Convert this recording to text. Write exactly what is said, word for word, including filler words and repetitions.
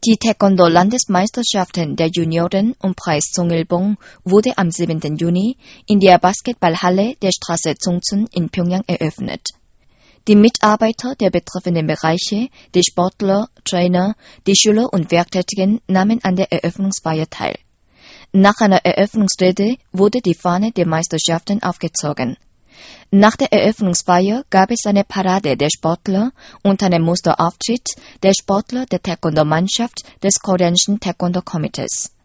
Die Taekwondo-Landesmeisterschaften der Junioren um Preis Songeilbong wurde am siebten Juni in der Basketballhalle der Straße Zongchun in Pjöngjang eröffnet. Die Mitarbeiter der betreffenden Bereiche, die Sportler, Trainer, die Schüler und Werktätigen nahmen an der Eröffnungsfeier teil. Nach einer Eröffnungsrede wurde die Fahne der Meisterschaften aufgezogen. Nach der Eröffnungsfeier gab es eine Parade der Sportler und einen Musterauftritt der Sportler der Taekwondo-Mannschaft des koreanischen Taekwondo-Komitees.